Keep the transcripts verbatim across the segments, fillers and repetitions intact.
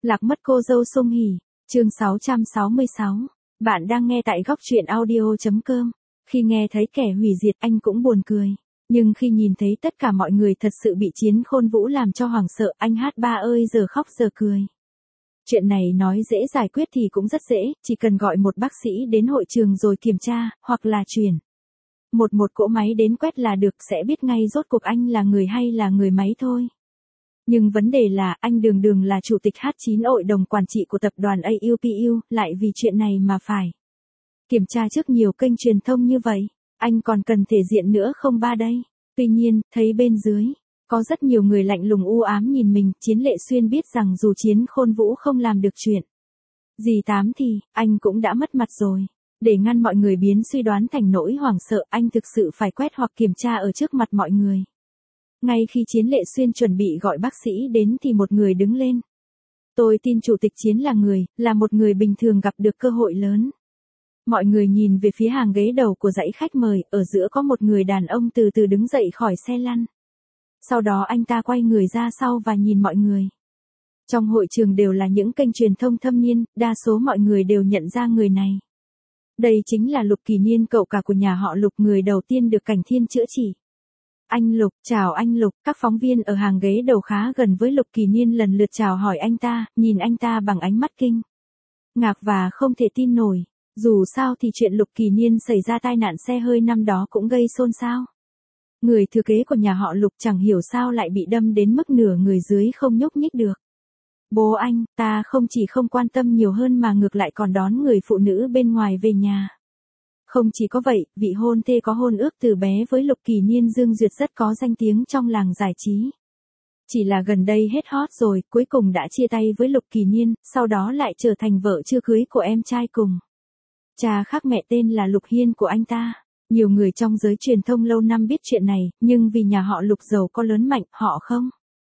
Lạc mất cô dâu Song Hỷ, chương sáu trăm sáu mươi sáu. Bạn đang nghe tại góc truyện audio.com. Khi nghe thấy kẻ hủy diệt anh cũng buồn cười. Nhưng khi nhìn thấy tất cả mọi người thật sự bị Chiến Khôn Vũ làm cho hoảng sợ, anh hát ba ơi giờ khóc giờ cười. Chuyện này nói dễ giải quyết thì cũng rất dễ, chỉ cần gọi một bác sĩ đến hội trường rồi kiểm tra, hoặc là chuyển một một cỗ máy đến quét là được, sẽ biết ngay rốt cuộc anh là người hay là người máy thôi. Nhưng vấn đề là anh đường đường là chủ tịch hát chín hội đồng quản trị của tập đoàn a u pê u, lại vì chuyện này mà phải kiểm tra trước nhiều kênh truyền thông như vậy. Anh còn cần thể diện nữa không ba đây? Tuy nhiên, thấy bên dưới có rất nhiều người lạnh lùng u ám nhìn mình, Chiến Lệ Xuyên biết rằng dù Chiến Khôn Vũ không làm được chuyện gì tám thì, anh cũng đã mất mặt rồi. Để ngăn mọi người biến suy đoán thành nỗi hoảng sợ, anh thực sự phải quét hoặc kiểm tra ở trước mặt mọi người. Ngay khi Chiến Lệ Xuyên chuẩn bị gọi bác sĩ đến thì một người đứng lên. Tôi tin chủ tịch Chiến là người, là một người bình thường gặp được cơ hội lớn. Mọi người nhìn về phía hàng ghế đầu của dãy khách mời, ở giữa có một người đàn ông từ từ đứng dậy khỏi xe lăn. Sau đó anh ta quay người ra sau và nhìn mọi người. Trong hội trường đều là những kênh truyền thông thâm niên, đa số mọi người đều nhận ra người này. Đây chính là Lục Kỳ Niên, cậu cả của nhà họ Lục, người đầu tiên được Cảnh Thiên chữa trị. Anh Lục, chào anh Lục, các phóng viên ở hàng ghế đầu khá gần với Lục Kỳ Niên lần lượt chào hỏi anh ta, nhìn anh ta bằng ánh mắt kinh ngạc và không thể tin nổi. Dù sao thì chuyện Lục Kỳ Niên xảy ra tai nạn xe hơi năm đó cũng gây xôn xao. Người thừa kế của nhà họ Lục chẳng hiểu sao lại bị đâm đến mức nửa người dưới không nhúc nhích được. Bố anh, ta không chỉ không quan tâm nhiều hơn mà ngược lại còn đón người phụ nữ bên ngoài về nhà. Không chỉ có vậy, vị hôn thê có hôn ước từ bé với Lục Kỳ Niên Dương Duyệt rất có danh tiếng trong làng giải trí. Chỉ là gần đây hết hot rồi, cuối cùng đã chia tay với Lục Kỳ Niên, sau đó lại trở thành vợ chưa cưới của em trai cùng cha khác mẹ tên là Lục Hiên của anh ta. Nhiều người trong giới truyền thông lâu năm biết chuyện này, nhưng vì nhà họ Lục giàu có lớn mạnh, họ không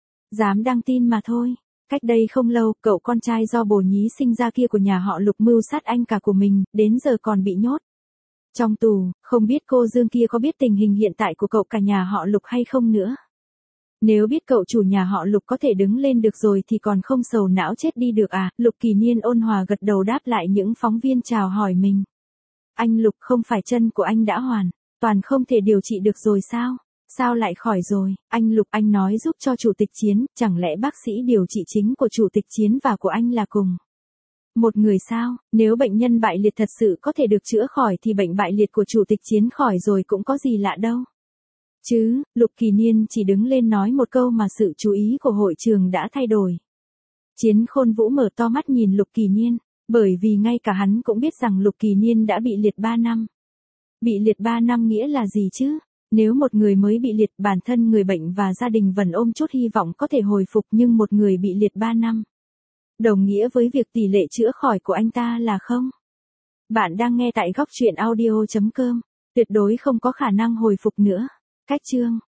dám đăng tin mà thôi. Cách đây không lâu, cậu con trai do bồ nhí sinh ra kia của nhà họ Lục mưu sát anh cả của mình, đến giờ còn bị nhốt trong tù. Không biết cô Dương kia có biết tình hình hiện tại của cậu cả nhà họ Lục hay không nữa. Nếu biết cậu chủ nhà họ Lục có thể đứng lên được rồi thì còn không sầu não chết đi được à? Lục Kỳ Niên ôn hòa gật đầu đáp lại những phóng viên chào hỏi mình. Anh Lục, không phải chân của anh đã hoàn toàn không thể điều trị được rồi sao? Sao lại khỏi rồi? Anh Lục, anh nói giúp cho chủ tịch Chiến, chẳng lẽ bác sĩ điều trị chính của chủ tịch Chiến và của anh là cùng một người sao? Nếu bệnh nhân bại liệt thật sự có thể được chữa khỏi thì bệnh bại liệt của chủ tịch Chiến khỏi rồi cũng có gì lạ đâu chứ. Lục Kỳ Niên chỉ đứng lên nói một câu mà sự chú ý của hội trường đã thay đổi. Chiến Khôn Vũ mở to mắt nhìn Lục Kỳ Niên, bởi vì ngay cả hắn cũng biết rằng Lục Kỳ Niên đã bị liệt ba năm. Bị liệt ba năm nghĩa là gì chứ? Nếu một người mới bị liệt, bản thân người bệnh và gia đình vẫn ôm chút hy vọng có thể hồi phục, nhưng một người bị liệt ba năm đồng nghĩa với việc tỷ lệ chữa khỏi của anh ta là không. Bạn đang nghe tại góc truyện audio.com. Tuyệt đối không có khả năng hồi phục nữa. Cách chương